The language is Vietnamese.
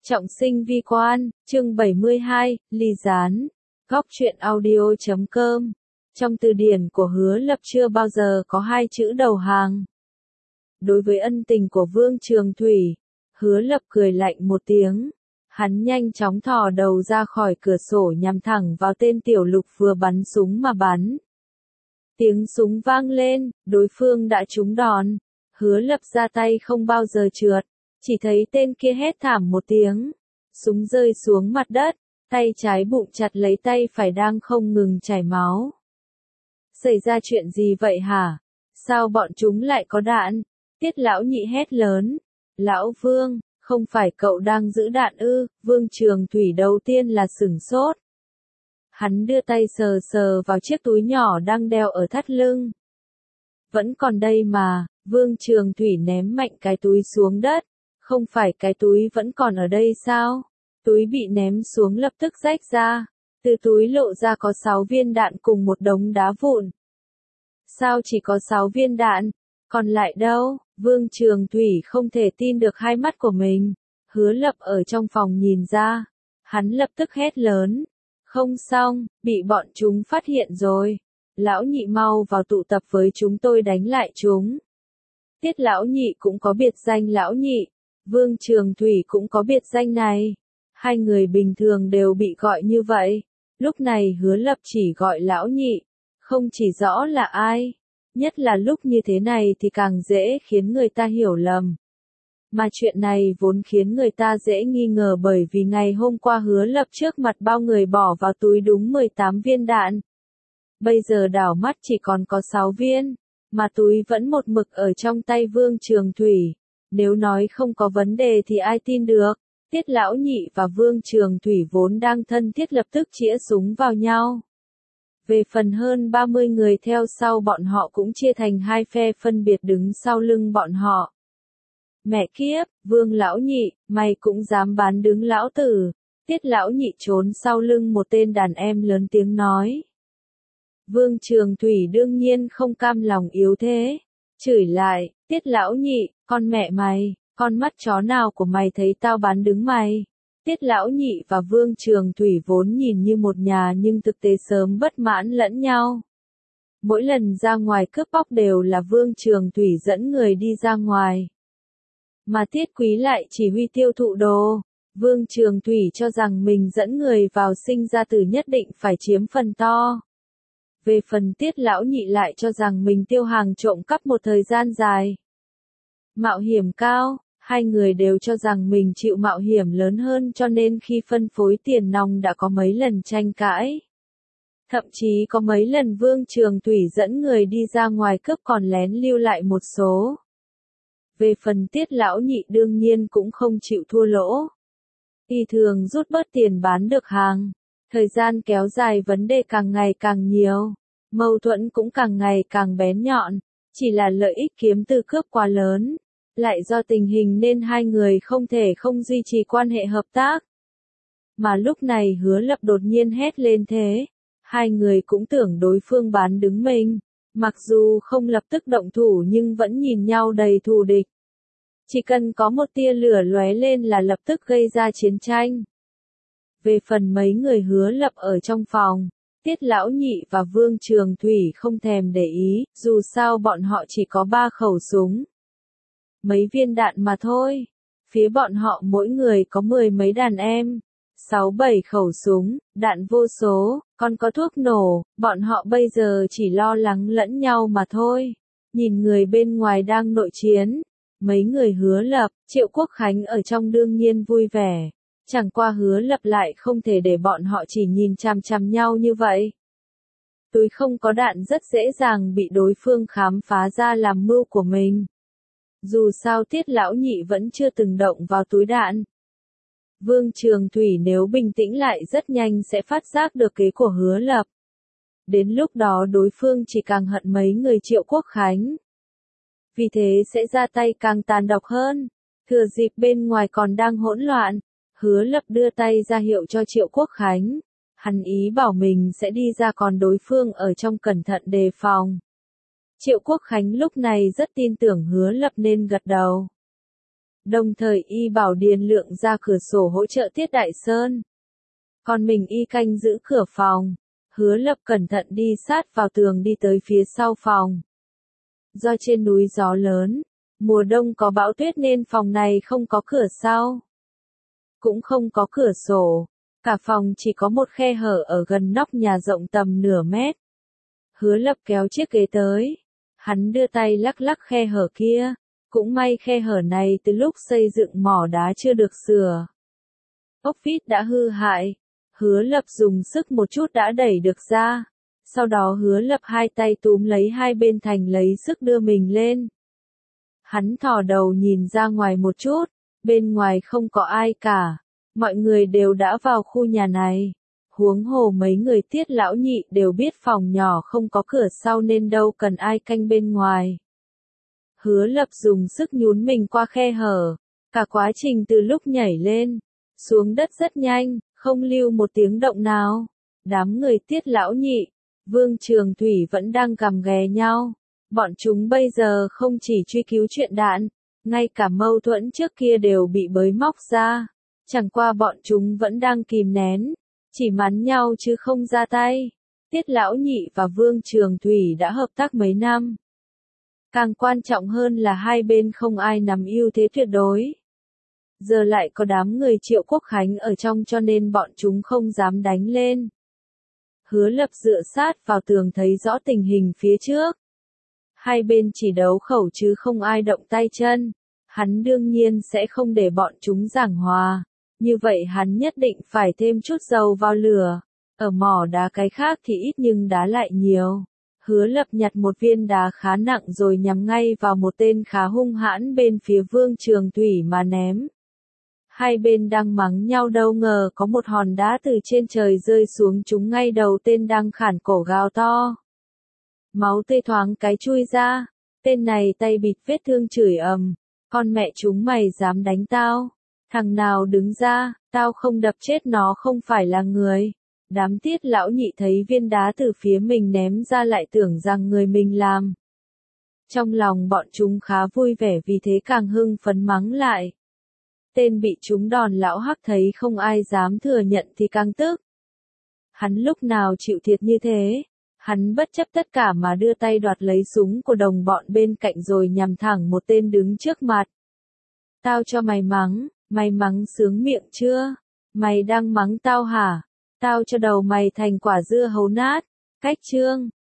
Trọng sinh vi quan, chương 72, ly gián. Góc truyện audio.com. Trong từ điển của Hứa Lập chưa bao giờ có hai chữ đầu hàng. Đối với ân tình của Vương Trường Thủy, Hứa Lập cười lạnh một tiếng. Hắn nhanh chóng thò đầu ra khỏi cửa sổ nhắm thẳng vào tên Tiểu Lục vừa bắn súng mà bắn. Tiếng súng vang lên, đối phương đã trúng đòn. Hứa Lập ra tay không bao giờ trượt. Chỉ thấy tên kia hét thảm một tiếng, súng rơi xuống mặt đất, tay trái bụng chặt lấy tay phải đang không ngừng chảy máu. Xảy ra chuyện gì vậy hả? Sao bọn chúng lại có đạn? Tiết lão nhị hét lớn. Lão Vương, không phải cậu đang giữ đạn ư? Vương Trường Thủy đầu tiên là sửng sốt. Hắn đưa tay sờ sờ vào chiếc túi nhỏ đang đeo ở thắt lưng. Vẫn còn đây mà, Vương Trường Thủy ném mạnh cái túi xuống đất. Không phải cái túi vẫn còn ở đây sao? Túi bị ném xuống lập tức rách ra. Từ túi lộ ra có 6 viên đạn cùng một đống đá vụn. Sao chỉ có 6 viên đạn? Còn lại đâu? Vương Trường Thủy không thể tin được hai mắt của mình. Hứa Lập ở trong phòng nhìn ra. Hắn lập tức hét lớn. Không xong, bị bọn chúng phát hiện rồi. Lão nhị mau vào tụ tập với chúng tôi đánh lại chúng. Tiết lão nhị cũng có biệt danh lão nhị. Vương Trường Thủy cũng có biệt danh này. Hai người bình thường đều bị gọi như vậy. Lúc này Hứa Lập chỉ gọi lão nhị. Không chỉ rõ là ai. Nhất là lúc như thế này thì càng dễ khiến người ta hiểu lầm. Mà chuyện này vốn khiến người ta dễ nghi ngờ bởi vì ngày hôm qua Hứa Lập trước mặt bao người bỏ vào túi đúng 18 viên đạn. Bây giờ đảo mắt chỉ còn có 6 viên. Mà túi vẫn một mực ở trong tay Vương Trường Thủy. Nếu nói không có vấn đề thì ai tin được. Tiết lão nhị và Vương Trường Thủy vốn đang thân thiết lập tức chĩa súng vào nhau. Về phần hơn 30 người theo sau bọn họ cũng chia thành hai phe phân biệt đứng sau lưng bọn họ. Mẹ kiếp, Vương lão nhị, mày cũng dám bán đứng lão tử. Tiết lão nhị trốn sau lưng một tên đàn em lớn tiếng nói. Vương Trường Thủy đương nhiên không cam lòng yếu thế. Chửi lại, Tiết lão nhị, con mẹ mày, con mắt chó nào của mày thấy tao bán đứng mày. Tiết lão nhị và Vương Trường Thủy vốn nhìn như một nhà nhưng thực tế sớm bất mãn lẫn nhau. Mỗi lần ra ngoài cướp bóc đều là Vương Trường Thủy dẫn người đi ra ngoài. Mà Tiết Quý lại chỉ huy tiêu thụ đồ. Vương Trường Thủy cho rằng mình dẫn người vào sinh ra tử nhất định phải chiếm phần to. Về phần Tiết lão nhị lại cho rằng mình tiêu hàng trộm cắp một thời gian dài. Mạo hiểm cao, hai người đều cho rằng mình chịu mạo hiểm lớn hơn cho nên khi phân phối tiền nòng đã có mấy lần tranh cãi. Thậm chí có mấy lần Vương Trường Thủy dẫn người đi ra ngoài cướp còn lén lưu lại một số. Về phần Tiết lão nhị đương nhiên cũng không chịu thua lỗ. Y thường rút bớt tiền bán được hàng. Thời gian kéo dài vấn đề càng ngày càng nhiều. Mâu thuẫn cũng càng ngày càng bén nhọn. Chỉ là lợi ích kiếm từ cướp quá lớn. Lại do tình hình nên hai người không thể không duy trì quan hệ hợp tác. Mà lúc này Hứa Lập đột nhiên hét lên thế. Hai người cũng tưởng đối phương bán đứng mình. Mặc dù không lập tức động thủ nhưng vẫn nhìn nhau đầy thù địch. Chỉ cần có một tia lửa lóe lên là lập tức gây ra chiến tranh. Về phần mấy người Hứa Lập ở trong phòng, Tiết lão nhị và Vương Trường Thủy không thèm để ý, dù sao bọn họ chỉ có 3 khẩu súng. Mấy viên đạn mà thôi. Phía bọn họ mỗi người có 10 mấy đàn em. 6-7 khẩu súng, đạn vô số, còn có thuốc nổ, bọn họ bây giờ chỉ lo lắng lẫn nhau mà thôi. Nhìn người bên ngoài đang nội chiến. Mấy người Hứa Lập, Triệu Quốc Khánh ở trong đương nhiên vui vẻ. Chẳng qua Hứa Lập lại không thể để bọn họ chỉ nhìn chằm chằm nhau như vậy. Túi không có đạn rất dễ dàng bị đối phương khám phá ra làm mưu của mình. Dù sao Tiết lão nhị vẫn chưa từng động vào túi đạn. Vương Trường Thủy nếu bình tĩnh lại rất nhanh sẽ phát giác được kế của Hứa Lập. Đến lúc đó đối phương chỉ càng hận mấy người Triệu Quốc Khánh. Vì thế sẽ ra tay càng tàn độc hơn. Thừa dịp bên ngoài còn đang hỗn loạn, Hứa Lập đưa tay ra hiệu cho Triệu Quốc Khánh. Hắn ý bảo mình sẽ đi ra còn đối phương ở trong cẩn thận đề phòng. Triệu Quốc Khánh lúc này rất tin tưởng Hứa Lập nên gật đầu. Đồng thời y bảo Điền Lượng ra cửa sổ hỗ trợ Tiết Đại Sơn. Còn mình y canh giữ cửa phòng. Hứa Lập cẩn thận đi sát vào tường đi tới phía sau phòng. Do trên núi gió lớn, mùa đông có bão tuyết nên phòng này không có cửa sau. Cũng không có cửa sổ. Cả phòng chỉ có một khe hở ở gần nóc nhà rộng tầm nửa mét. Hứa Lập kéo chiếc ghế tới. Hắn đưa tay lắc lắc khe hở kia. Cũng may khe hở này từ lúc xây dựng mỏ đá chưa được sửa. Ốc vít đã hư hại. Hứa Lập dùng sức một chút đã đẩy được ra. Sau đó Hứa Lập hai tay túm lấy hai bên thành lấy sức đưa mình lên. Hắn thò đầu nhìn ra ngoài một chút. Bên ngoài không có ai cả. Mọi người đều đã vào khu nhà này. Huống hồ mấy người Tiết lão nhị đều biết phòng nhỏ không có cửa sau nên đâu cần ai canh bên ngoài. Hứa Lập dùng sức nhún mình qua khe hở. Cả quá trình từ lúc nhảy lên, xuống đất rất nhanh, không lưu một tiếng động nào. Đám người Tiết lão nhị, Vương Trường Thủy vẫn đang gầm ghè nhau. Bọn chúng bây giờ không chỉ truy cứu chuyện đạn, ngay cả mâu thuẫn trước kia đều bị bới móc ra. Chẳng qua bọn chúng vẫn đang kìm nén, chỉ mắng nhau chứ không ra tay. Tiết lão nhị và Vương Trường Thủy đã hợp tác mấy năm. Càng quan trọng hơn là hai bên không ai nắm ưu thế tuyệt đối. Giờ lại có đám người Triệu Quốc Khánh ở trong cho nên bọn chúng không dám đánh lên. Hứa Lập dựa sát vào tường thấy rõ tình hình phía trước. Hai bên chỉ đấu khẩu chứ không ai động tay chân. Hắn đương nhiên sẽ không để bọn chúng giảng hòa. Như vậy hắn nhất định phải thêm chút dầu vào lửa. Ở mỏ đá cái khác thì ít nhưng đá lại nhiều. Hứa Lập nhặt một viên đá khá nặng rồi nhắm ngay vào một tên khá hung hãn bên phía Vương Trường Thủy mà ném. Hai bên đang mắng nhau đâu ngờ có một hòn đá từ trên trời rơi xuống trúng ngay đầu tên đang khản cổ gào to. Máu tươi thoáng cái chui ra, tên này tay bịt vết thương chửi ầm, con mẹ chúng mày dám đánh tao, thằng nào đứng ra, tao không đập chết nó không phải là người. Đám Tiết lão nhị thấy viên đá từ phía mình ném ra lại tưởng rằng người mình làm. Trong lòng bọn chúng khá vui vẻ vì thế càng hưng phấn mắng lại. Tên bị trúng đòn lão Hắc thấy không ai dám thừa nhận thì càng tức. Hắn lúc nào chịu thiệt như thế, hắn bất chấp tất cả mà đưa tay đoạt lấy súng của đồng bọn bên cạnh rồi nhằm thẳng một tên đứng trước mặt. Tao cho mày mắng sướng miệng chưa? Mày đang mắng tao hả? Tao cho đầu mày thành quả dưa hấu nát. Cách chương